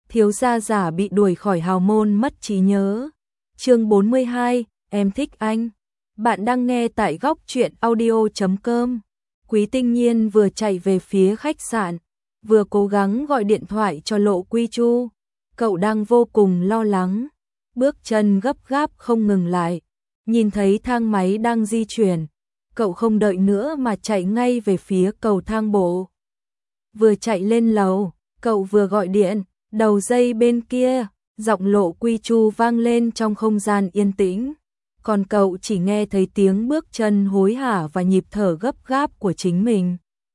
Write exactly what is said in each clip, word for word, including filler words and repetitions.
thiếu gia giả bị đuổi khỏi hào môn mất trí nhớ. Chương bốn mươi hai, em thích anh. Bạn đang nghe tại góc truyện audio chấm com. Quý Tinh Nhiên vừa chạy về phía khách sạn, vừa cố gắng gọi điện thoại cho Lộ Quy Chu. Cậu đang vô cùng lo lắng, bước chân gấp gáp không ngừng lại. Nhìn thấy thang máy đang di chuyển, cậu không đợi nữa mà chạy ngay về phía cầu thang bộ. Vừa chạy lên lầu, cậu vừa gọi điện, đầu dây bên kia, giọng Lộ Quy Chu vang lên trong không gian yên tĩnh. Còn cậu chỉ nghe thấy tiếng bước chân hối hả và nhịp thở gấp gáp của chính mình.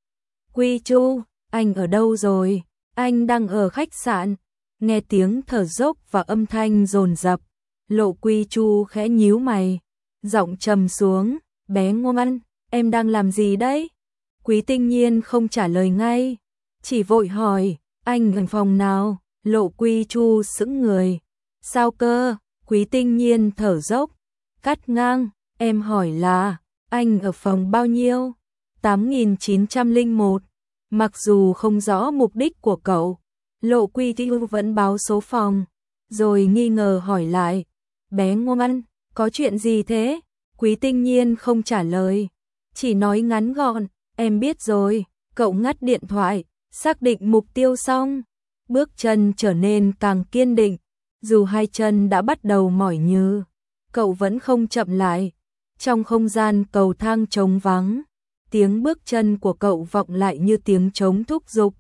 Quy Chu, anh ở đâu rồi? Anh đang ở khách sạn. Nghe tiếng thở dốc và âm thanh dồn dập, Lộ Quy Chu khẽ nhíu mày, giọng trầm xuống, bé ngoan, em đang làm gì đấy? Quý Tinh Nhiên không trả lời ngay, chỉ vội hỏi, anh gần phòng nào? Lộ Quy Chu sững người. Sao cơ? Quý Tinh Nhiên thở dốc, cắt ngang, em hỏi là, anh ở phòng bao nhiêu? tám nghìn chín trăm lẻ một. Mặc dù không rõ mục đích của cậu, Lộ Quy Chu vẫn báo số phòng, rồi nghi ngờ hỏi lại, bé ngoan, có chuyện gì thế? Quý Tinh Nhiên không trả lời, chỉ nói ngắn gọn, em biết rồi. Cậu ngắt điện thoại, xác định mục tiêu xong, bước chân trở nên càng kiên định, dù hai chân đã bắt đầu mỏi nhừ, cậu vẫn không chậm lại. Trong không gian cầu thang trống vắng, tiếng bước chân của cậu vọng lại như tiếng trống thúc giục,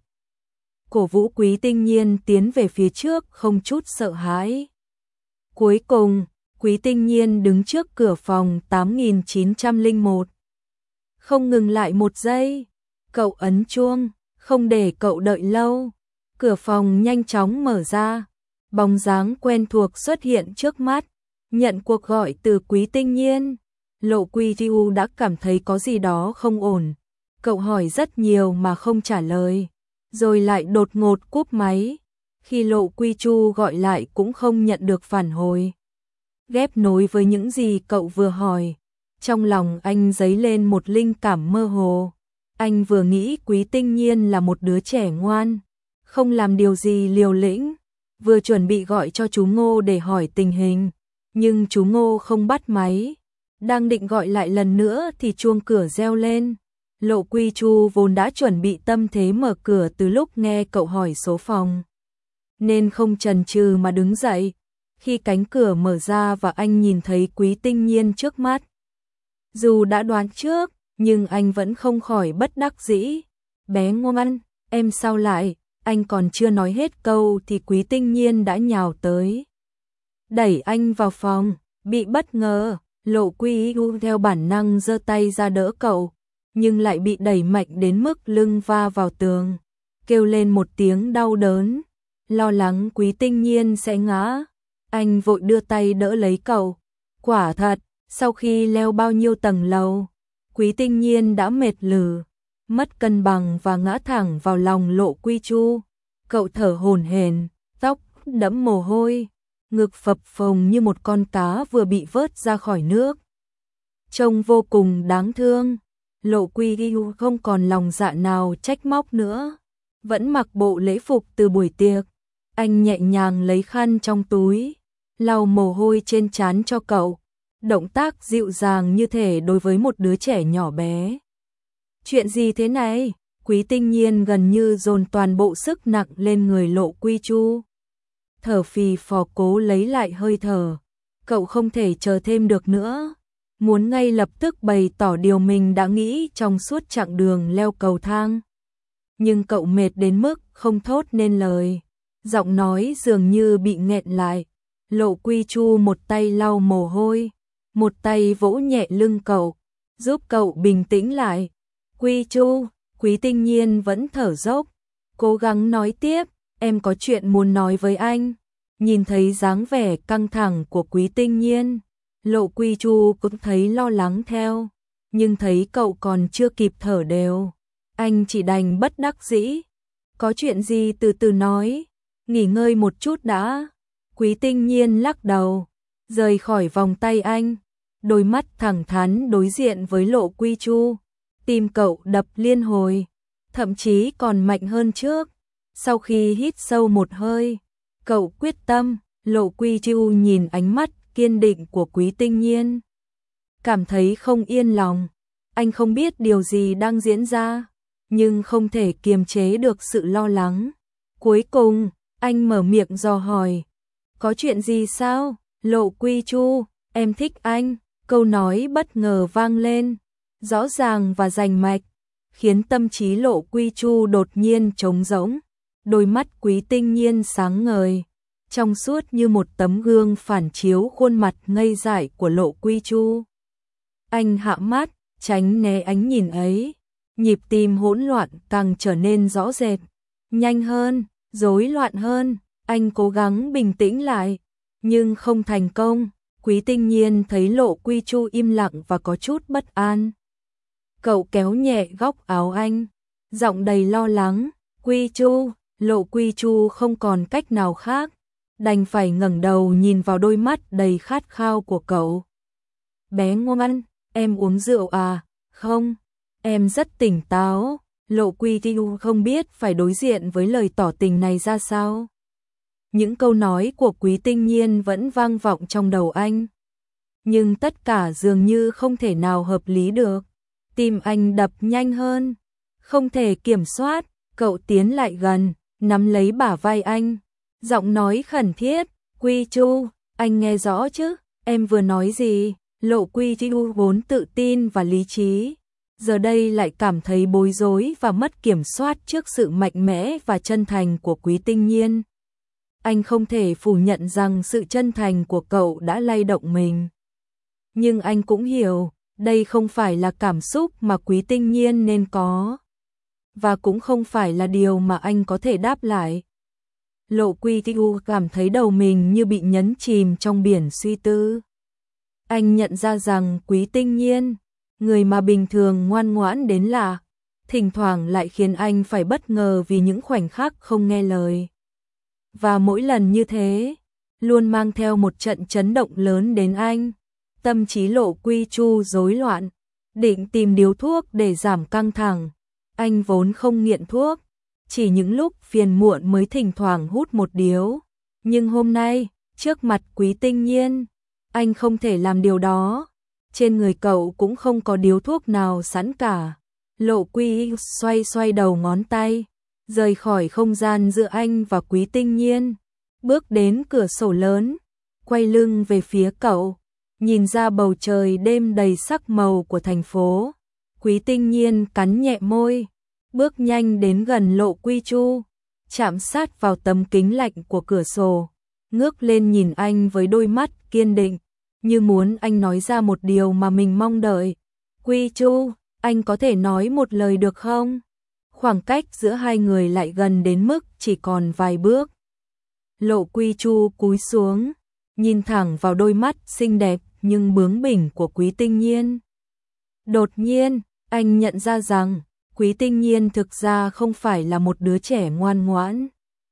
cổ vũ Quý Tinh Nhiên tiến về phía trước không chút sợ hãi. Cuối cùng, Quý Tinh Nhiên đứng trước cửa phòng tám nghìn chín trăm lẻ một. Không ngừng lại một giây, cậu ấn chuông, không để cậu đợi lâu. Cửa phòng nhanh chóng mở ra, bóng dáng quen thuộc xuất hiện trước mắt, nhận cuộc gọi từ Quý Tinh Nhiên. Lộ Quy Chu đã cảm thấy có gì đó không ổn, cậu hỏi rất nhiều mà không trả lời, rồi lại đột ngột cúp máy. Khi Lộ Quy Chu gọi lại cũng không nhận được phản hồi. Ghép nối với những gì cậu vừa hỏi, trong lòng anh dấy lên một linh cảm mơ hồ. Anh vừa nghĩ Quý Tinh Nhiên là một đứa trẻ ngoan, không làm điều gì liều lĩnh, vừa chuẩn bị gọi cho chú Ngô để hỏi tình hình, nhưng chú Ngô không bắt máy. Đang định gọi lại lần nữa thì chuông cửa reo lên. Lộ Quy Chu vốn đã chuẩn bị tâm thế mở cửa từ lúc nghe cậu hỏi số phòng, nên không chần chừ mà đứng dậy. Khi cánh cửa mở ra và anh nhìn thấy Quý Tinh Nhiên trước mắt, dù đã đoán trước, nhưng anh vẫn không khỏi bất đắc dĩ. Bé ngoan, em sao lại? Anh còn chưa nói hết câu thì Quý Tinh Nhiên đã nhào tới, đẩy anh vào phòng. Bị bất ngờ, Lộ Quy Chu theo bản năng giơ tay ra đỡ cậu, nhưng lại bị đẩy mạnh đến mức lưng va vào tường, kêu lên một tiếng đau đớn, lo lắng Quý Tinh Nhiên sẽ ngã. Anh vội đưa tay đỡ lấy cậu. Quả thật, sau khi leo bao nhiêu tầng lầu, Quý Tinh Nhiên đã mệt lử, mất cân bằng và ngã thẳng vào lòng Lộ Quy Chu. Cậu thở hổn hển, tóc đẫm mồ hôi, ngực phập phồng như một con cá vừa bị vớt ra khỏi nước, trông vô cùng đáng thương. Lộ Quy Chu không còn lòng dạ nào trách móc nữa, vẫn mặc bộ lễ phục từ buổi tiệc. Anh nhẹ nhàng lấy khăn trong túi, lau mồ hôi trên trán cho cậu, động tác dịu dàng như thể đối với một đứa trẻ nhỏ bé. Chuyện gì thế này? Quý Tinh Nhiên gần như dồn toàn bộ sức nặng lên người Lộ Quy Chu, thở phì phò cố lấy lại hơi thở. Cậu không thể chờ thêm được nữa, muốn ngay lập tức bày tỏ điều mình đã nghĩ trong suốt chặng đường leo cầu thang. Nhưng cậu mệt đến mức không thốt nên lời, giọng nói dường như bị nghẹn lại. Lộ Quy Chu một tay lau mồ hôi, một tay vỗ nhẹ lưng cậu, giúp cậu bình tĩnh lại. Quy Chu, Quý Tinh Nhiên vẫn thở dốc, cố gắng nói tiếp, em có chuyện muốn nói với anh. Nhìn thấy dáng vẻ căng thẳng của Quý Tinh Nhiên, Lộ Quy Chu cũng thấy lo lắng theo, nhưng thấy cậu còn chưa kịp thở đều, anh chỉ đành bất đắc dĩ. Có chuyện gì từ từ nói, nghỉ ngơi một chút đã. Quý Tinh Nhiên lắc đầu, rời khỏi vòng tay anh, đôi mắt thẳng thắn đối diện với Lộ Quy Chu. Tim cậu đập liên hồi, thậm chí còn mạnh hơn trước. Sau khi hít sâu một hơi, Cậu quyết tâm. Lộ Quy Chu nhìn ánh mắt kiên định của Quý Tinh Nhiên, cảm thấy không yên lòng. Anh không biết điều gì đang diễn ra, nhưng không thể kiềm chế được sự lo lắng. Cuối cùng, anh mở miệng dò hỏi. Có chuyện gì sao? Lộ Quy Chu, em thích anh. Câu nói bất ngờ vang lên, rõ ràng và rành mạch, khiến tâm trí Lộ Quy Chu đột nhiên trống rỗng. Đôi mắt Quý Tinh Nhiên sáng ngời, trong suốt như một tấm gương phản chiếu khuôn mặt ngây dại của Lộ Quy Chu. Anh hạ mắt, tránh né ánh nhìn ấy, nhịp tim hỗn loạn càng trở nên rõ rệt, nhanh hơn, rối loạn hơn. Anh cố gắng bình tĩnh lại, nhưng không thành công. Quý Tinh Nhiên thấy Lộ Quy Chu im lặng và có chút bất an. Cậu kéo nhẹ góc áo anh, giọng đầy lo lắng. Quy Chu. Lộ Quy Chu không còn cách nào khác, đành phải ngẩng đầu nhìn vào đôi mắt đầy khát khao của cậu. Bé ngoan, em uống rượu à? Không, em rất tỉnh táo. Lộ Quy Chu không biết phải đối diện với lời tỏ tình này ra sao. Những câu nói của Quý Tinh Nhiên vẫn vang vọng trong đầu anh, nhưng tất cả dường như không thể nào hợp lý được. Tim anh đập nhanh hơn, không thể kiểm soát. Cậu tiến lại gần, nắm lấy bả vai anh, giọng nói khẩn thiết. Quy Chu, anh nghe rõ chứ? Em vừa nói gì? Lộ Quy Chu vốn tự tin và lý trí, giờ đây lại cảm thấy bối rối và mất kiểm soát trước sự mạnh mẽ và chân thành của Quý Tinh Nhiên. Anh không thể phủ nhận rằng sự chân thành của cậu đã lay động mình, nhưng anh cũng hiểu đây không phải là cảm xúc mà Quý Tinh Nhiên nên có, và cũng không phải là điều mà anh có thể đáp lại. Lộ Quy Chu cảm thấy đầu mình như bị nhấn chìm trong biển suy tư. Anh nhận ra rằng Quý Tinh Nhiên, người mà bình thường ngoan ngoãn đến lạ, thỉnh thoảng lại khiến anh phải bất ngờ vì những khoảnh khắc không nghe lời. Và mỗi lần như thế, luôn mang theo một trận chấn động lớn đến anh. Tâm trí Lộ Quy Chu rối loạn, định tìm điếu thuốc để giảm căng thẳng. Anh vốn không nghiện thuốc, chỉ những lúc phiền muộn mới thỉnh thoảng hút một điếu. Nhưng hôm nay, trước mặt Quý Tinh Nhiên, anh không thể làm điều đó. Trên người cậu cũng không có điếu thuốc nào sẵn cả. Lộ Quy xoay xoay đầu ngón tay, rời khỏi không gian giữa anh và Quý Tinh Nhiên, bước đến cửa sổ lớn, quay lưng về phía cậu, nhìn ra bầu trời đêm đầy sắc màu của thành phố. Quý Tinh Nhiên cắn nhẹ môi, bước nhanh đến gần Lộ Quy Chu, chạm sát vào tấm kính lạnh của cửa sổ, ngước lên nhìn anh với đôi mắt kiên định, như muốn anh nói ra một điều mà mình mong đợi. Quy Chu, anh có thể nói một lời được không? Khoảng cách giữa hai người lại gần đến mức chỉ còn vài bước. Lộ Quy Chu cúi xuống, nhìn thẳng vào đôi mắt xinh đẹp nhưng bướng bỉnh của Quý Tinh Nhiên. Đột nhiên, anh nhận ra rằng Quý Tinh Nhiên thực ra không phải là một đứa trẻ ngoan ngoãn,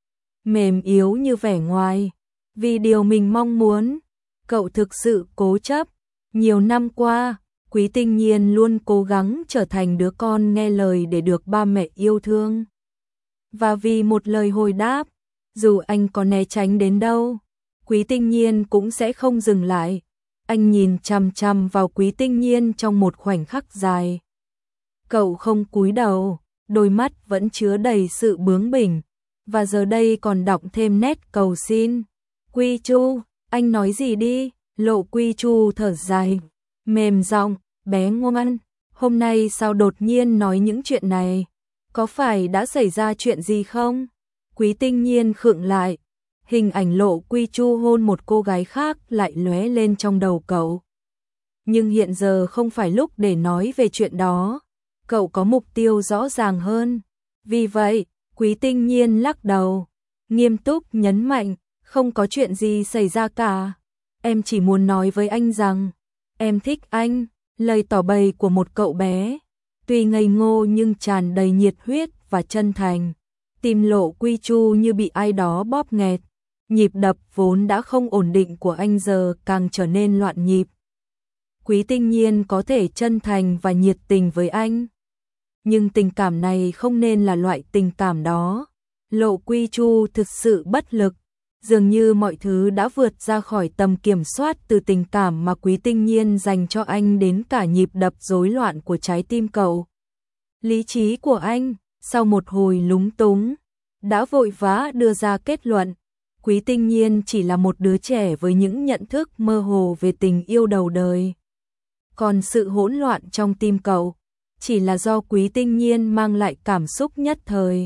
mềm yếu như vẻ ngoài. Vì điều mình mong muốn, cậu thực sự cố chấp. Nhiều năm qua, Quý Tinh Nhiên luôn cố gắng trở thành đứa con nghe lời để được ba mẹ yêu thương. Và vì một lời hồi đáp, dù anh có né tránh đến đâu, Quý Tinh Nhiên cũng sẽ không dừng lại. Anh nhìn chằm chằm vào Quý Tinh Nhiên trong một khoảnh khắc dài. Cậu không cúi đầu, đôi mắt vẫn chứa đầy sự bướng bỉnh, và giờ đây còn đọng thêm nét cầu xin. Quy Chu, anh nói gì đi? Lộ Quy Chu thở dài, mềm giọng, bé ngoan, hôm nay sao đột nhiên nói những chuyện này? Có phải đã xảy ra chuyện gì không? Quý Tinh Nhiên khựng lại, hình ảnh Lộ Quy Chu hôn một cô gái khác lại lóe lên trong đầu cậu. Nhưng hiện giờ không phải lúc để nói về chuyện đó, cậu có mục tiêu rõ ràng hơn. Vì vậy, Quý Tinh Nhiên lắc đầu, nghiêm túc nhấn mạnh, không có chuyện gì xảy ra cả. Em chỉ muốn nói với anh rằng, em thích anh. Lời tỏ bày của một cậu bé, tuy ngây ngô nhưng tràn đầy nhiệt huyết và chân thành. Tim Lộ Quy Chu như bị ai đó bóp nghẹt, nhịp đập vốn đã không ổn định của anh giờ càng trở nên loạn nhịp. Quý Tinh Nhiên có thể chân thành và nhiệt tình với anh, nhưng tình cảm này không nên là loại tình cảm đó. Lộ Quy Chu thực sự bất lực, Dường như mọi thứ đã vượt ra khỏi tầm kiểm soát, từ tình cảm mà Quý Tinh Nhiên dành cho anh đến cả nhịp đập rối loạn của trái tim cậu. Lý trí của anh, sau một hồi lúng túng, đã vội vã đưa ra kết luận, Quý Tinh Nhiên chỉ là một đứa trẻ với những nhận thức mơ hồ về tình yêu đầu đời. Còn sự hỗn loạn trong tim cậu, chỉ là do Quý Tinh Nhiên mang lại cảm xúc nhất thời.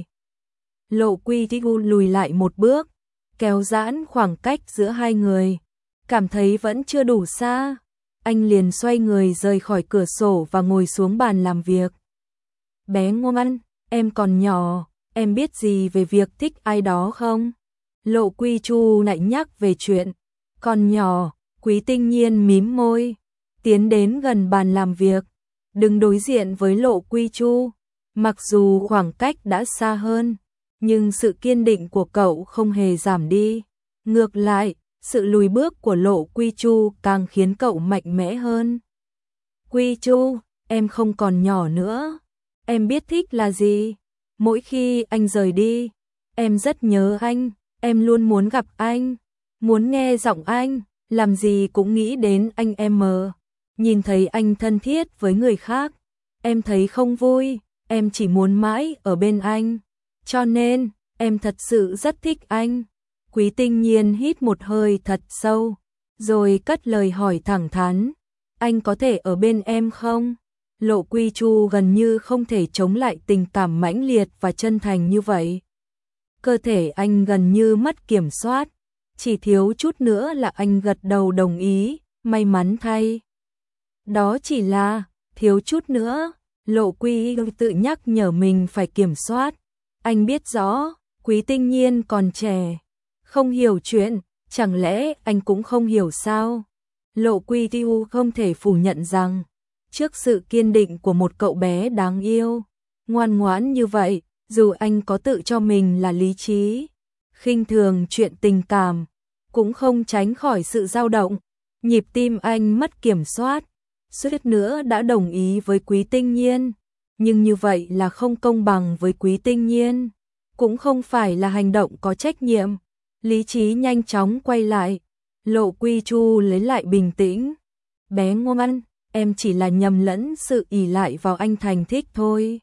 Lộ Quy Thu lùi lại một bước, kéo giãn khoảng cách giữa hai người, cảm thấy vẫn chưa đủ xa. Anh liền xoay người rời khỏi cửa sổ và ngồi xuống bàn làm việc. Bé ngoan, em còn nhỏ, em biết gì về việc thích ai đó không? Lộ Quy Chu lại nhắc về chuyện còn nhỏ. Quý Tinh Nhiên mím môi, tiến đến gần bàn làm việc, đứng đối diện với Lộ Quy Chu. Mặc dù khoảng cách đã xa hơn, nhưng sự kiên định của cậu không hề giảm đi. Ngược lại, sự lùi bước của Lộ Quy Chu càng khiến cậu mạnh mẽ hơn. Quy Chu, em không còn nhỏ nữa. Em biết thích là gì. Mỗi khi anh rời đi, em rất nhớ anh. Em luôn muốn gặp anh, muốn nghe giọng anh, làm gì cũng nghĩ đến anh em mờ. Nhìn thấy anh thân thiết với người khác, em thấy không vui, em chỉ muốn mãi ở bên anh. Cho nên, em thật sự rất thích anh. Quý Tinh Nhiên hít một hơi thật sâu, rồi cất lời hỏi thẳng thắn, anh có thể ở bên em không? Lộ Quy Chu gần như không thể chống lại tình cảm mãnh liệt và chân thành như vậy. Cơ thể anh gần như mất kiểm soát, chỉ thiếu chút nữa là anh gật đầu đồng ý, may mắn thay. Đó chỉ là, thiếu chút nữa, Lộ Quy tự nhắc nhở mình phải kiểm soát. Anh biết rõ, Quý Tinh Nhiên còn trẻ, không hiểu chuyện, chẳng lẽ anh cũng không hiểu sao? Lộ Quy Tiêu không thể phủ nhận rằng, trước sự kiên định của một cậu bé đáng yêu, ngoan ngoãn như vậy, dù anh có tự cho mình là lý trí, khinh thường chuyện tình cảm, cũng không tránh khỏi sự dao động. Nhịp tim anh mất kiểm soát, suýt nữa đã đồng ý với Quý Tinh Nhiên, nhưng như vậy là không công bằng với Quý Tinh Nhiên, cũng không phải là hành động có trách nhiệm. Lý trí nhanh chóng quay lại, Lộ Quy Chu lấy lại bình tĩnh. Bé ngoan, em chỉ là nhầm lẫn sự ỷ lại vào anh thành thích thôi.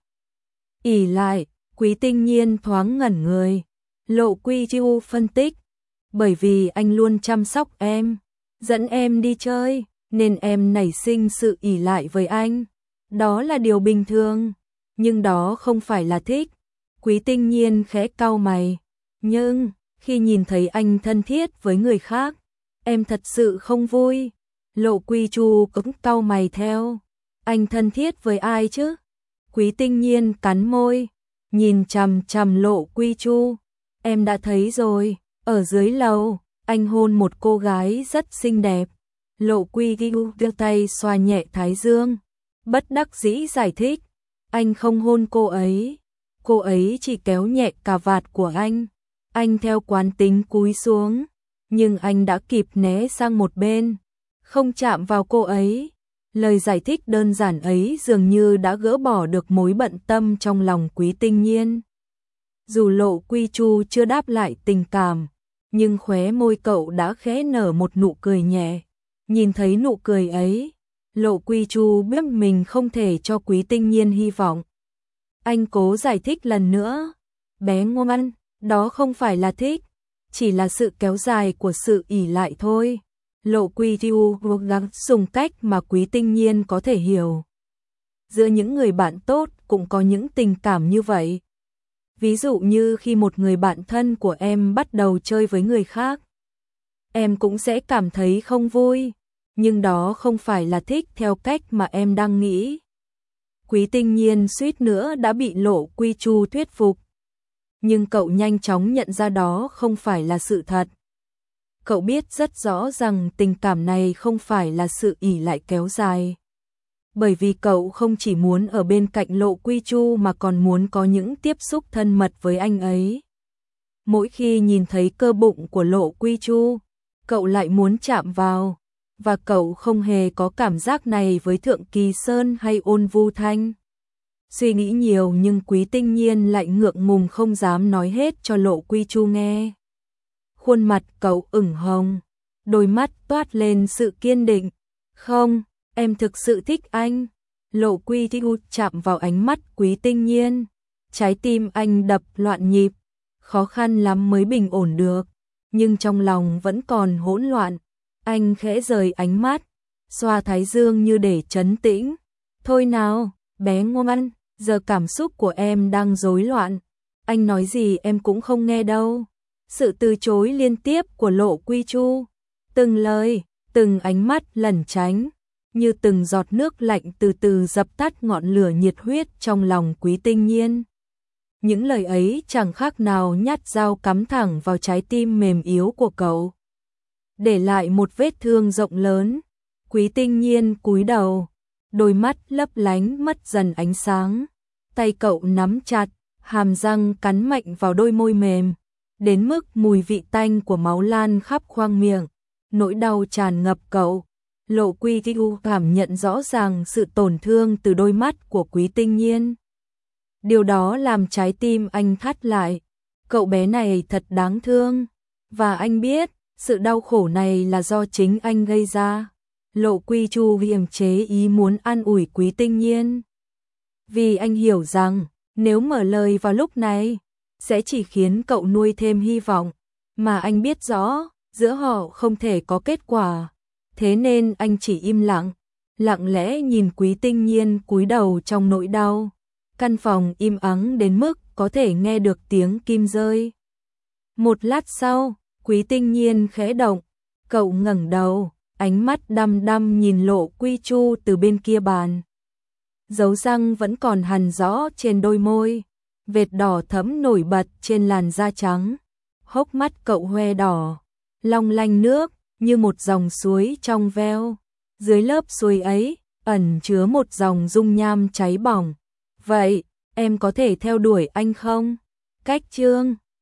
Ỷ lại? Quý Tinh Nhiên thoáng ngẩn người. Lộ Quy Chu phân tích, bởi vì anh luôn chăm sóc em, dẫn em đi chơi, nên em nảy sinh sự ỷ lại với anh. Đó là điều bình thường, nhưng đó không phải là thích. Quý Tinh Nhiên khẽ cau mày, nhưng khi nhìn thấy anh thân thiết với người khác, em thật sự không vui. Lộ Quy Chu cũng cau mày theo. Anh thân thiết với ai chứ? Quý Tinh Nhiên cắn môi, nhìn chằm chằm Lộ Quy Chu. Em đã thấy rồi, ở dưới lầu, anh hôn một cô gái rất xinh đẹp. Lộ Quy Chu đưa tay xoa nhẹ thái dương, bất đắc dĩ giải thích, anh không hôn cô ấy, cô ấy chỉ kéo nhẹ cà vạt của anh. Anh theo quán tính cúi xuống, nhưng anh đã kịp né sang một bên, không chạm vào cô ấy. Lời giải thích đơn giản ấy dường như đã gỡ bỏ được mối bận tâm trong lòng Quý Tinh Nhiên. Dù Lộ Quy Chu chưa đáp lại tình cảm, nhưng khóe môi cậu đã khẽ nở một nụ cười nhẹ. Nhìn thấy nụ cười ấy, Lộ Quy Chu biết mình không thể cho Quý Tinh Nhiên hy vọng. Anh cố giải thích lần nữa, bé ngoan, đó không phải là thích, chỉ là sự kéo dài của sự ỷ lại thôi. Lộ Quy Chu cố gắng dùng cách mà Quý Tinh Nhiên có thể hiểu. Giữa những người bạn tốt cũng có những tình cảm như vậy. Ví dụ như khi một người bạn thân của em bắt đầu chơi với người khác, em cũng sẽ cảm thấy không vui, nhưng đó không phải là thích theo cách mà em đang nghĩ. Quý Tinh Nhiên suýt nữa đã bị Lộ Quy Chu thuyết phục, nhưng cậu nhanh chóng nhận ra đó không phải là sự thật. Cậu biết rất rõ rằng tình cảm này không phải là sự ỷ lại kéo dài. Bởi vì cậu không chỉ muốn ở bên cạnh Lộ Quy Chu mà còn muốn có những tiếp xúc thân mật với anh ấy. Mỗi khi nhìn thấy cơ bụng của Lộ Quy Chu, cậu lại muốn chạm vào, và cậu không hề có cảm giác này với Thượng Kỳ Sơn hay Ôn Vu Thanh. Suy nghĩ nhiều nhưng Quý Tinh Nhiên lại ngượng ngùng không dám nói hết cho Lộ Quy Chu nghe. Khuôn mặt cậu ửng hồng, đôi mắt toát lên sự kiên định. Không, em thực sự thích anh. Lộ Quy Thu chạm vào ánh mắt Quý Tinh Nhiên. Trái tim anh đập loạn nhịp, khó khăn lắm mới bình ổn được, nhưng trong lòng vẫn còn hỗn loạn. Anh khẽ rời ánh mắt, xoa thái dương như để trấn tĩnh. Thôi nào, bé ngoan, giờ cảm xúc của em đang rối loạn. Anh nói gì em cũng không nghe đâu. Sự từ chối liên tiếp của Lộ Quy Chu, từng lời, từng ánh mắt lẩn tránh, như từng giọt nước lạnh từ từ dập tắt ngọn lửa nhiệt huyết trong lòng Quý Tinh Nhiên. Những lời ấy chẳng khác nào nhát dao cắm thẳng vào trái tim mềm yếu của cậu, để lại một vết thương rộng lớn. Quý Tinh Nhiên cúi đầu, đôi mắt lấp lánh mất dần ánh sáng. Tay cậu nắm chặt, hàm răng cắn mạnh vào đôi môi mềm, đến mức mùi vị tanh của máu lan khắp khoang miệng. Nỗi đau tràn ngập cậu. Lộ Quy Thu cảm nhận rõ ràng sự tổn thương từ đôi mắt của Quý Tinh Nhiên. Điều đó làm trái tim anh thắt lại. Cậu bé này thật đáng thương, và anh biết sự đau khổ này là do chính anh gây ra. Lộ Quy Chu kiềm chế ý muốn an ủi Quý Tinh Nhiên, vì anh hiểu rằng nếu mở lời vào lúc này sẽ chỉ khiến cậu nuôi thêm hy vọng, mà anh biết rõ giữa họ không thể có kết quả. Thế nên anh chỉ im lặng, lặng lẽ nhìn Quý Tinh Nhiên cúi đầu trong nỗi đau. Căn phòng im ắng đến mức có thể nghe được tiếng kim rơi. Một lát sau, Quý Tinh Nhiên khẽ động, cậu ngẩng đầu, ánh mắt đăm đăm nhìn Lộ Quy Chu từ bên kia bàn. Dấu răng vẫn còn hằn rõ trên đôi môi, vệt đỏ thẫm nổi bật trên làn da trắng. Hốc mắt cậu hoe đỏ, long lanh nước như một dòng suối trong veo. Dưới lớp suối ấy ẩn chứa một dòng dung nham cháy bỏng. Vậy, em có thể theo đuổi anh không? Cách chương